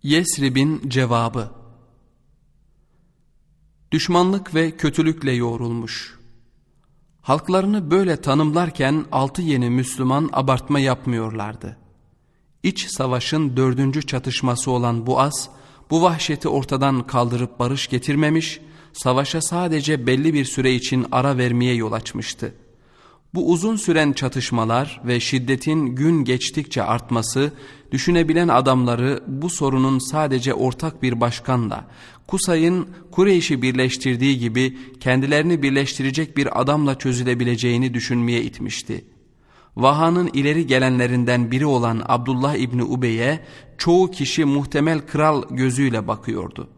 Yesrib'in cevabı. Düşmanlık ve kötülükle yoğrulmuş. Halklarını böyle tanımlarken altı yeni Müslüman abartma yapmıyorlardı. İç savaşın 4. çatışması olan Buas, bu vahşeti ortadan kaldırıp barış getirmemiş, savaşa sadece belli bir süre için ara vermeye yol açmıştı. Bu uzun süren çatışmalar ve şiddetin gün geçtikçe artması, düşünebilen adamları bu sorunun sadece ortak bir başkanla, Kusay'ın Kureyş'i birleştirdiği gibi kendilerini birleştirecek bir adamla çözülebileceğini düşünmeye itmişti. Vaha'nın ileri gelenlerinden biri olan Abdullah İbni Ubey'e çoğu kişi muhtemel kral gözüyle bakıyordu.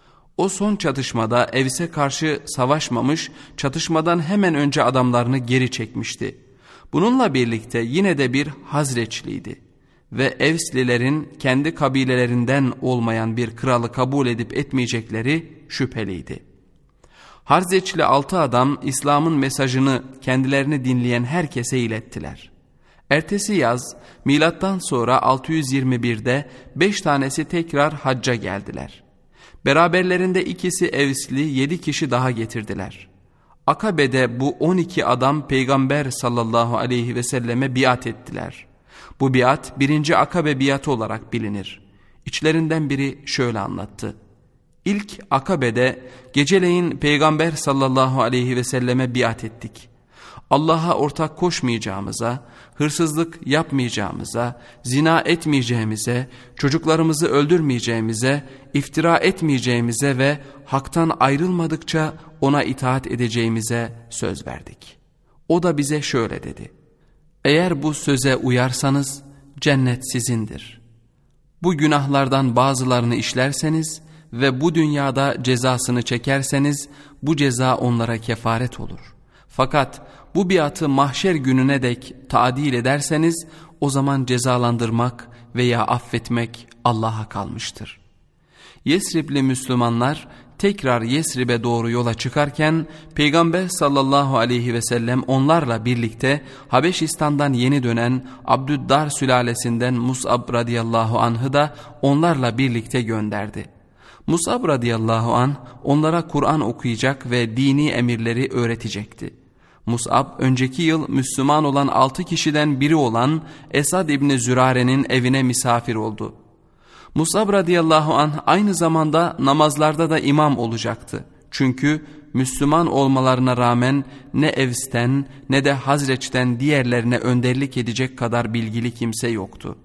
O son çatışmada Evs'e karşı savaşmamış, çatışmadan hemen önce adamlarını geri çekmişti. Bununla birlikte yine de bir Hazreçliydi ve Evslilerin kendi kabilelerinden olmayan bir kralı kabul edip etmeyecekleri şüpheliydi. Hazreçli 6 adam İslam'ın mesajını kendilerini dinleyen herkese ilettiler. Ertesi yaz milattan sonra 621'de 5 tanesi tekrar hacca geldiler. Beraberlerinde ikisi Evsli 7 kişi daha getirdiler. Akabe'de bu 12 adam Peygamber sallallahu aleyhi ve selleme biat ettiler. Bu biat 1. Akabe biatı olarak bilinir. İçlerinden biri şöyle anlattı. İlk Akabe'de geceleyin Peygamber sallallahu aleyhi ve selleme biat ettik. Allah'a ortak koşmayacağımıza, hırsızlık yapmayacağımıza, zina etmeyeceğimize, çocuklarımızı öldürmeyeceğimize, iftira etmeyeceğimize ve haktan ayrılmadıkça ona itaat edeceğimize söz verdik. O da bize şöyle dedi. Eğer bu söze uyarsanız cennet sizindir. Bu günahlardan bazılarını işlerseniz ve bu dünyada cezasını çekerseniz bu ceza onlara kefaret olur. Fakat bu biatı mahşer gününe dek taadil ederseniz o zaman cezalandırmak veya affetmek Allah'a kalmıştır. Yesribli Müslümanlar tekrar Yesrib'e doğru yola çıkarken Peygamber sallallahu aleyhi ve sellem onlarla birlikte Habeşistan'dan yeni dönen Abdüddar sülalesinden Mus'ab radıyallahu anh'ı da onlarla birlikte gönderdi. Mus'ab radıyallahu anh onlara Kur'an okuyacak ve dini emirleri öğretecekti. Mus'ab önceki yıl Müslüman olan 6 kişiden biri olan Esad İbni Zürare'nin evine misafir oldu. Mus'ab radıyallahu anh aynı zamanda namazlarda da imam olacaktı. Çünkü Müslüman olmalarına rağmen ne Evs'ten ne de Hazreç'ten diğerlerine önderlik edecek kadar bilgili kimse yoktu.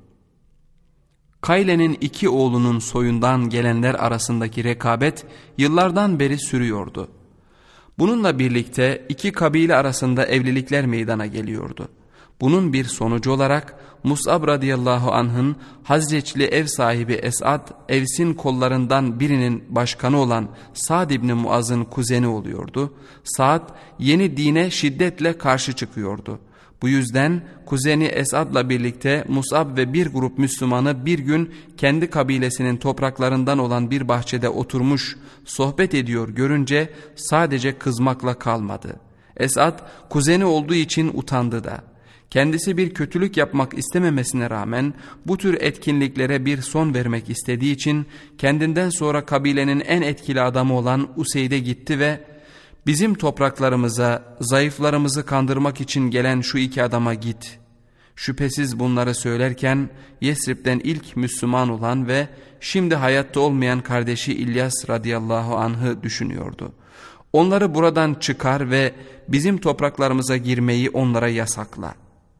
Kayle'nin 2 oğlunun soyundan gelenler arasındaki rekabet yıllardan beri sürüyordu. Bununla birlikte 2 kabile arasında evlilikler meydana geliyordu. Bunun bir sonucu olarak Mus'ab radıyallahu anh'ın Hazreçli ev sahibi Esad, Evs'in kollarından birinin başkanı olan Sa'd İbni Muaz'ın kuzeni oluyordu. Sa'd yeni dine şiddetle karşı çıkıyordu. Bu yüzden kuzeni Esad'la birlikte Mus'ab ve bir grup Müslümanı bir gün kendi kabilesinin topraklarından olan bir bahçede oturmuş sohbet ediyor görünce sadece kızmakla kalmadı. Esad kuzeni olduğu için utandı da. Kendisi bir kötülük yapmak istememesine rağmen bu tür etkinliklere bir son vermek istediği için kendinden sonra kabilenin en etkili adamı olan Useyd'e gitti ve "Bizim topraklarımıza zayıflarımızı kandırmak için gelen şu 2 adama git." Şüphesiz bunları söylerken Yesrib'den ilk Müslüman olan ve şimdi hayatta olmayan kardeşi İlyas radıyallahu anh'ı düşünüyordu. "Onları buradan çıkar ve bizim topraklarımıza girmeyi onlara yasakla.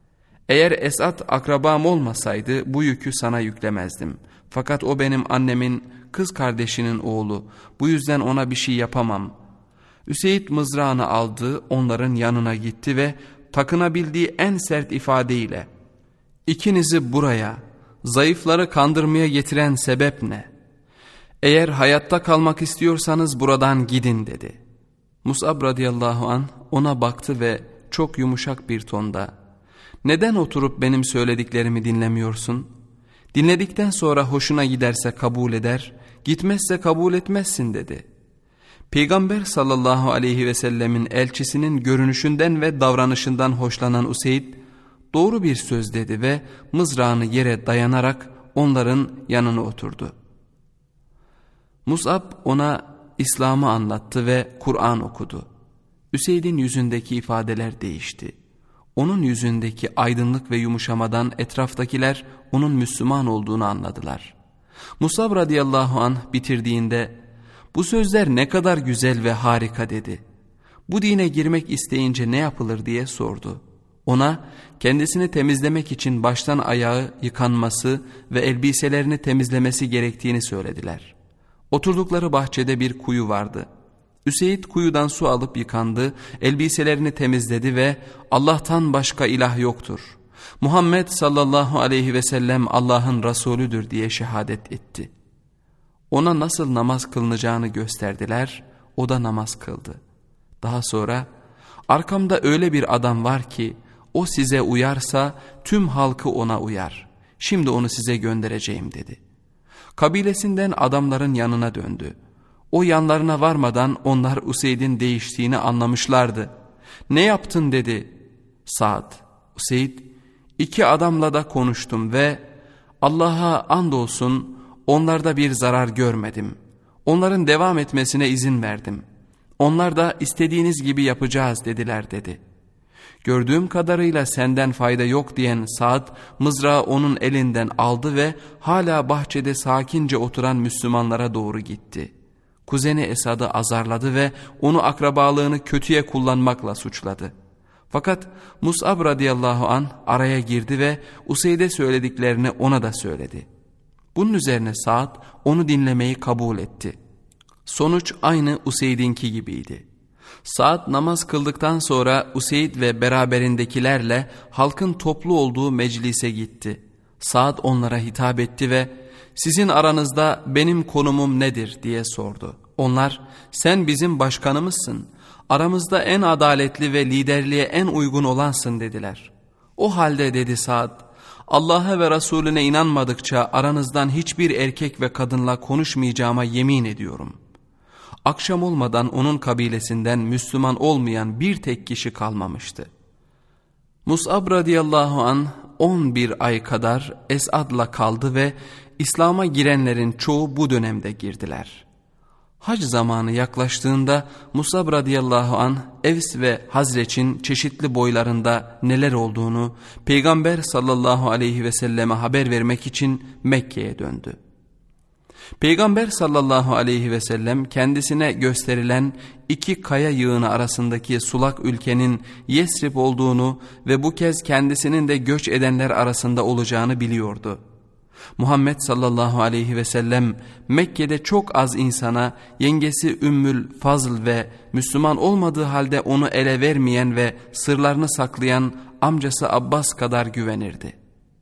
Eğer Esad akrabam olmasaydı bu yükü sana yüklemezdim. Fakat o benim annemin kız kardeşinin oğlu. Bu yüzden ona bir şey yapamam." Üseyd mızrağını aldı, onların yanına gitti ve takınabildiği en sert ifadeyle "İkinizi buraya, zayıfları kandırmaya getiren sebep ne? Eğer hayatta kalmak istiyorsanız buradan gidin" dedi. Mus'ab radıyallahu anh ona baktı ve çok yumuşak bir tonda "Neden oturup benim söylediklerimi dinlemiyorsun? Dinledikten sonra hoşuna giderse kabul eder, gitmezse kabul etmezsin" dedi. Peygamber sallallahu aleyhi ve sellemin elçisinin görünüşünden ve davranışından hoşlanan Useyd doğru bir söz dedi ve mızrağını yere dayanarak onların yanına oturdu. Mus'ab ona İslam'ı anlattı ve Kur'an okudu. Üseyd'in yüzündeki ifadeler değişti. Onun yüzündeki aydınlık ve yumuşamadan etraftakiler onun Müslüman olduğunu anladılar. Mus'ab radıyallahu anh bitirdiğinde "Bu sözler ne kadar güzel ve harika" dedi. "Bu dine girmek isteyince ne yapılır?" diye sordu. Ona kendisini temizlemek için baştan ayağı yıkanması ve elbiselerini temizlemesi gerektiğini söylediler. Oturdukları bahçede bir kuyu vardı. Üseyd kuyudan su alıp yıkandı, elbiselerini temizledi ve "Allah'tan başka ilah yoktur. Muhammed sallallahu aleyhi ve sellem Allah'ın Resulüdür" diye şehadet etti. Ona nasıl namaz kılınacağını gösterdiler, o da namaz kıldı. Daha sonra "Arkamda öyle bir adam var ki o size uyarsa tüm halkı ona uyar. Şimdi onu size göndereceğim" dedi. Kabilesinden adamların yanına döndü. O yanlarına varmadan onlar Useyd'in değiştiğini anlamışlardı. "Ne yaptın?" dedi Sa'd. Useyd, "2 adamla da konuştum ve Allah'a andolsun onlarda bir zarar görmedim. Onların devam etmesine izin verdim. Onlar da istediğiniz gibi yapacağız dediler" dedi. "Gördüğüm kadarıyla senden fayda yok" diyen Sa'd mızrağı onun elinden aldı ve hala bahçede sakince oturan Müslümanlara doğru gitti. Kuzeni Esad'ı azarladı ve onu akrabalığını kötüye kullanmakla suçladı. Fakat Mus'ab radıyallahu anh araya girdi ve Useyd'e söylediklerini ona da söyledi. Bunun üzerine Sa'd onu dinlemeyi kabul etti. Sonuç aynı Useyd'inki gibiydi. Sa'd namaz kıldıktan sonra Useyd ve beraberindekilerle halkın toplu olduğu meclise gitti. Sa'd onlara hitap etti ve "Sizin aranızda benim konumum nedir?" diye sordu. Onlar "Sen bizim başkanımızsın. Aramızda en adaletli ve liderliğe en uygun olansın" dediler. "O halde" dedi Sa'd, "Allah'a ve Resulüne inanmadıkça aranızdan hiçbir erkek ve kadınla konuşmayacağıma yemin ediyorum." Akşam olmadan onun kabilesinden Müslüman olmayan bir tek kişi kalmamıştı. Mus'ab radıyallahu anh 11 ay kadar Esad'la kaldı ve İslam'a girenlerin çoğu bu dönemde girdiler. Hac zamanı yaklaştığında Mus'ab radıyallahu anh Evs ve Hazreç'in çeşitli boylarında neler olduğunu Peygamber sallallahu aleyhi ve selleme haber vermek için Mekke'ye döndü. Peygamber sallallahu aleyhi ve sellem kendisine gösterilen 2 kaya yığını arasındaki sulak ülkenin Yesrib olduğunu ve bu kez kendisinin de göç edenler arasında olacağını biliyordu. Muhammed sallallahu aleyhi ve sellem Mekke'de çok az insana yengesi Ümmül Fazl ve Müslüman olmadığı halde onu ele vermeyen ve sırlarını saklayan amcası Abbas kadar güvenirdi.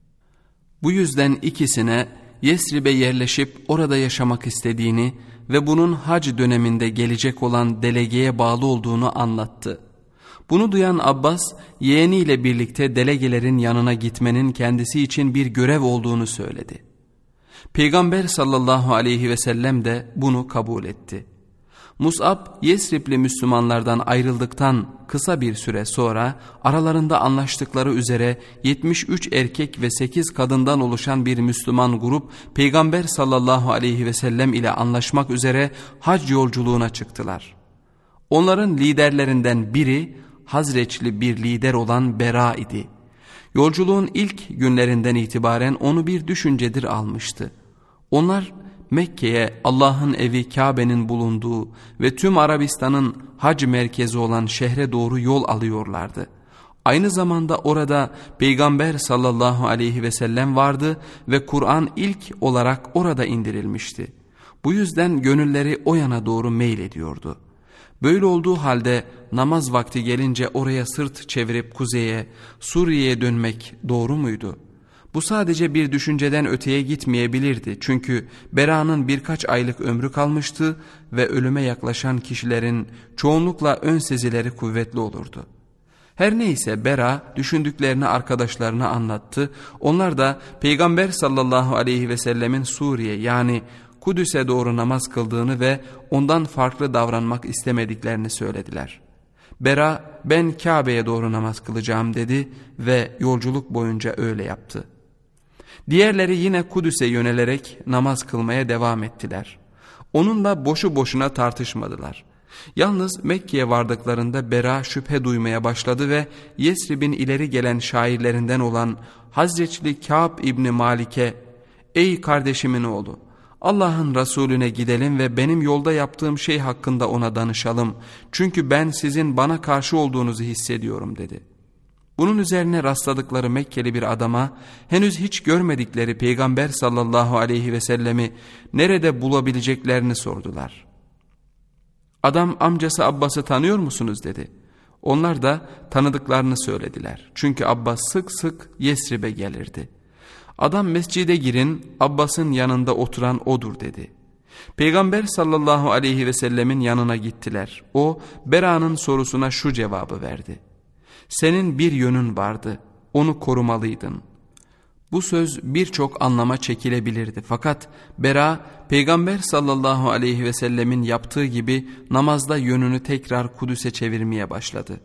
Bu yüzden ikisine Yesrib'e yerleşip orada yaşamak istediğini ve bunun hac döneminde gelecek olan delegeye bağlı olduğunu anlattı. Bunu duyan Abbas, yeğeniyle birlikte delegelerin yanına gitmenin kendisi için bir görev olduğunu söyledi. Peygamber sallallahu aleyhi ve sellem de bunu kabul etti. Mus'ab, Yesribli Müslümanlardan ayrıldıktan kısa bir süre sonra aralarında anlaştıkları üzere 73 erkek ve 8 kadından oluşan bir Müslüman grup Peygamber sallallahu aleyhi ve sellem ile anlaşmak üzere hac yolculuğuna çıktılar. Onların liderlerinden biri Hazreçli bir lider olan Bera idi. Yolculuğun ilk günlerinden itibaren onu bir düşüncedir almıştı. Onlar Mekke'ye, Allah'ın evi Kabe'nin bulunduğu ve tüm Arabistan'ın hac merkezi olan şehre doğru yol alıyorlardı. Aynı zamanda orada Peygamber sallallahu aleyhi ve sellem vardı ve Kur'an ilk olarak orada indirilmişti. Bu yüzden gönülleri o yana doğru meylediyordu. Böyle olduğu halde namaz vakti gelince oraya sırt çevirip kuzeye, Suriye'ye dönmek doğru muydu? Bu sadece bir düşünceden öteye gitmeyebilirdi. Çünkü Bera'nın birkaç aylık ömrü kalmıştı ve ölüme yaklaşan kişilerin çoğunlukla ön sezileri kuvvetli olurdu. Her neyse Bera düşündüklerini arkadaşlarına anlattı. Onlar da Peygamber sallallahu aleyhi ve sellemin Suriye yani Kudüs'e doğru namaz kıldığını ve ondan farklı davranmak istemediklerini söylediler. Bera, "Ben Kabe'ye doğru namaz kılacağım" dedi ve yolculuk boyunca öyle yaptı. Diğerleri yine Kudüs'e yönelerek namaz kılmaya devam ettiler. Onunla boşu boşuna tartışmadılar. Yalnız Mekke'ye vardıklarında Bera şüphe duymaya başladı ve Yesrib'in ileri gelen şairlerinden olan Hazreçli Kâb İbni Malik'e "Ey kardeşimin oğlu, Allah'ın Resulüne gidelim ve benim yolda yaptığım şey hakkında ona danışalım. Çünkü ben sizin bana karşı olduğunuzu hissediyorum" dedi. Bunun üzerine rastladıkları Mekkeli bir adama henüz hiç görmedikleri Peygamber sallallahu aleyhi ve sellemi nerede bulabileceklerini sordular. Adam amcası Abbas'ı tanıyor musunuz dedi. Onlar da tanıdıklarını söylediler. Çünkü Abbas sık sık Yesrib'e gelirdi. Adam mescide girin, Abbas'ın yanında oturan odur dedi. Peygamber sallallahu aleyhi ve sellemin yanına gittiler. O Bera'nın sorusuna şu cevabı verdi: "Senin bir yönün vardı, onu korumalıydın." Bu söz birçok anlama çekilebilirdi. Fakat Bera, Peygamber sallallahu aleyhi ve sellemin yaptığı gibi namazda yönünü tekrar Kudüs'e çevirmeye başladı.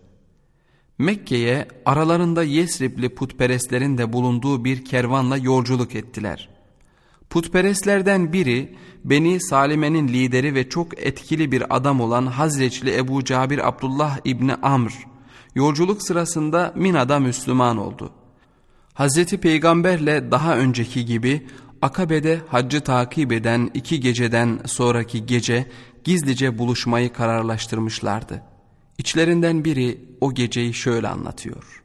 Mekke'ye aralarında Yesribli putperestlerin de bulunduğu bir kervanla yolculuk ettiler. Putperestlerden biri, Beni Salime'nin lideri ve çok etkili bir adam olan Hazreçli Ebu Cabir Abdullah İbni Amr, yolculuk sırasında Mina'da Müslüman oldu. Hazreti Peygamberle daha önceki gibi Akabe'de haccı takip eden 2 geceden sonraki gece gizlice buluşmayı kararlaştırmışlardı. İçlerinden biri o geceyi şöyle anlatıyor: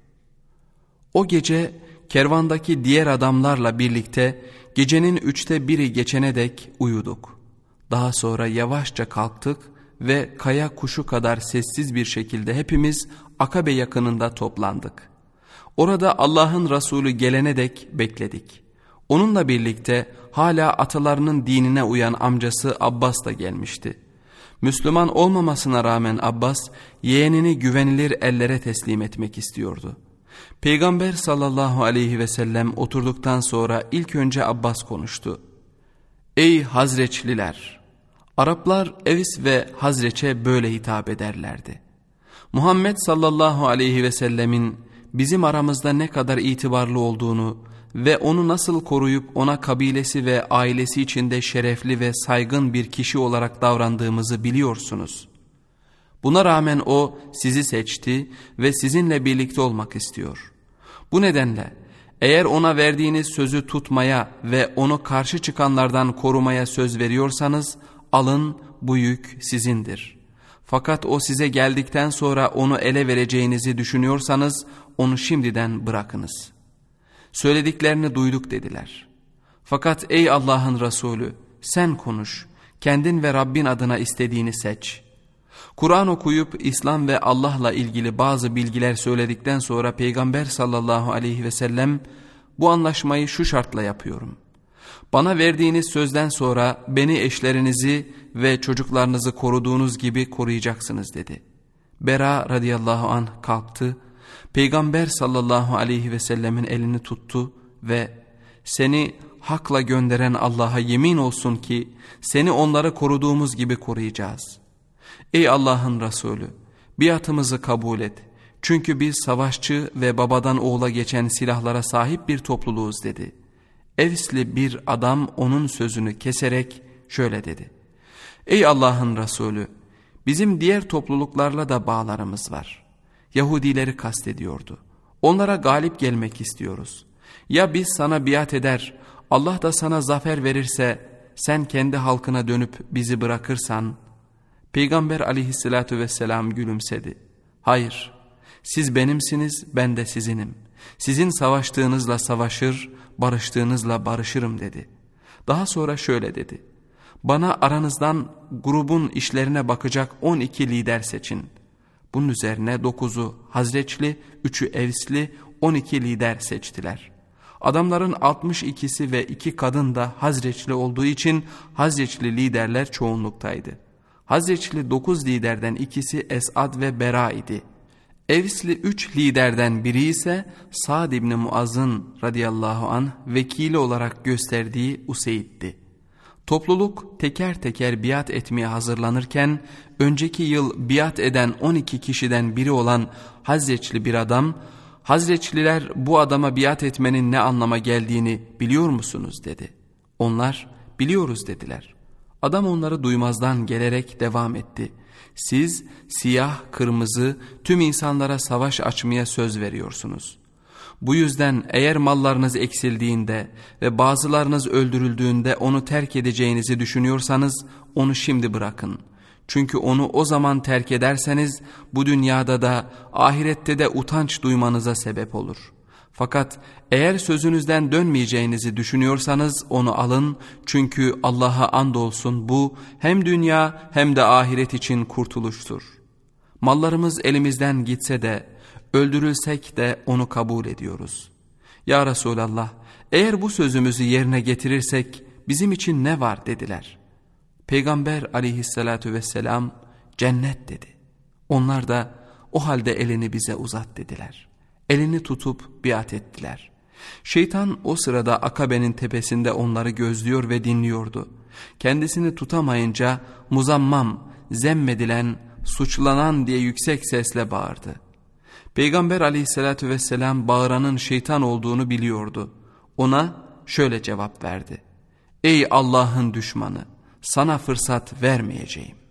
"O gece kervandaki diğer adamlarla birlikte gecenin 1/3 geçene dek uyuduk. Daha sonra yavaşça kalktık ve kaya kuşu kadar sessiz bir şekilde hepimiz Akabe yakınında toplandık. Orada Allah'ın Resulü gelene dek bekledik. Onunla birlikte hala atalarının dinine uyan amcası Abbas da gelmişti. Müslüman olmamasına rağmen Abbas yeğenini güvenilir ellere teslim etmek istiyordu. Peygamber sallallahu aleyhi ve sellem oturduktan sonra ilk önce Abbas konuştu. Ey Hazreçliler! Araplar Evs ve Hazreç'e böyle hitap ederlerdi. Muhammed sallallahu aleyhi ve sellemin bizim aramızda ne kadar itibarlı olduğunu ve onu nasıl koruyup ona kabilesi ve ailesi içinde şerefli ve saygın bir kişi olarak davrandığımızı biliyorsunuz. Buna rağmen o sizi seçti ve sizinle birlikte olmak istiyor. Bu nedenle eğer ona verdiğiniz sözü tutmaya ve onu karşı çıkanlardan korumaya söz veriyorsanız alın, bu yük sizindir. Fakat o size geldikten sonra onu ele vereceğinizi düşünüyorsanız onu şimdiden bırakınız." Söylediklerini duyduk dediler. Fakat ey Allah'ın Resulü, sen konuş, kendin ve Rabbin adına istediğini seç. Kur'an okuyup İslam ve Allah'la ilgili bazı bilgiler söyledikten sonra Peygamber sallallahu aleyhi ve sellem bu anlaşmayı şu şartla yapıyorum: bana verdiğiniz sözden sonra beni, eşlerinizi ve çocuklarınızı koruduğunuz gibi koruyacaksınız dedi. Bera radıyallahu anh kalktı, Peygamber sallallahu aleyhi ve sellemin elini tuttu ve "Seni hakla gönderen Allah'a yemin olsun ki seni onları koruduğumuz gibi koruyacağız. Ey Allah'ın Resulü, biatımızı kabul et. Çünkü biz savaşçı ve babadan oğula geçen silahlara sahip bir topluluğuz" dedi. Evsli bir adam onun sözünü keserek şöyle dedi: "Ey Allah'ın Resulü, bizim diğer topluluklarla da bağlarımız var." Yahudileri kastediyordu. "Onlara galip gelmek istiyoruz. Ya biz sana biat eder, Allah da sana zafer verirse, sen kendi halkına dönüp bizi bırakırsan?" Peygamber aleyhissalatü vesselam gülümsedi. "Hayır, siz benimsiniz, ben de sizinim. Sizin savaştığınızla savaşır, barıştığınızla barışırım" dedi. Daha sonra şöyle dedi: "Bana aranızdan grubun işlerine bakacak 12 lider seçin." Bunun üzerine 9'u Hazreçli, 3'ü Evsli, 12 lider seçtiler. Adamların 62'si ve 2 kadın da Hazreçli olduğu için Hazreçli liderler çoğunluktaydı. Hazreçli 9 liderden ikisi Esad ve Bera idi. Evsli 3 liderden biri ise Sa'd ibn Muaz'ın radıyallahu anh vekili olarak gösterdiği Useyd'di. Topluluk teker teker biat etmeye hazırlanırken önceki yıl biat eden 12 kişiden biri olan Hazreçli bir adam, "Hazreçliler bu adama biat etmenin ne anlama geldiğini biliyor musunuz?" dedi. Onlar "Biliyoruz" dediler. Adam onları duymazdan gelerek devam etti. Siz siyah, kırmızı tüm insanlara savaş açmaya söz veriyorsunuz. Bu yüzden eğer mallarınız eksildiğinde ve bazılarınız öldürüldüğünde onu terk edeceğinizi düşünüyorsanız onu şimdi bırakın. Çünkü onu o zaman terk ederseniz bu dünyada da ahirette de utanç duymanıza sebep olur. Fakat eğer sözünüzden dönmeyeceğinizi düşünüyorsanız onu alın, çünkü Allah'a andolsun bu hem dünya hem de ahiret için kurtuluştur. Mallarımız elimizden gitse de öldürülsek de onu kabul ediyoruz. Ya Resulallah, eğer bu sözümüzü yerine getirirsek bizim için ne var dediler. Peygamber aleyhissalatu vesselam cennet dedi. Onlar da o halde elini bize uzat dediler. Elini tutup biat ettiler. Şeytan o sırada Akabe'nin tepesinde onları gözlüyor ve dinliyordu. Kendisini tutamayınca muzammam, zemmedilen, suçlanan diye yüksek sesle bağırdı. Peygamber aleyhissalatü vesselam bağıranın şeytan olduğunu biliyordu. Ona şöyle cevap verdi. Ey Allah'ın düşmanı, sana fırsat vermeyeceğim.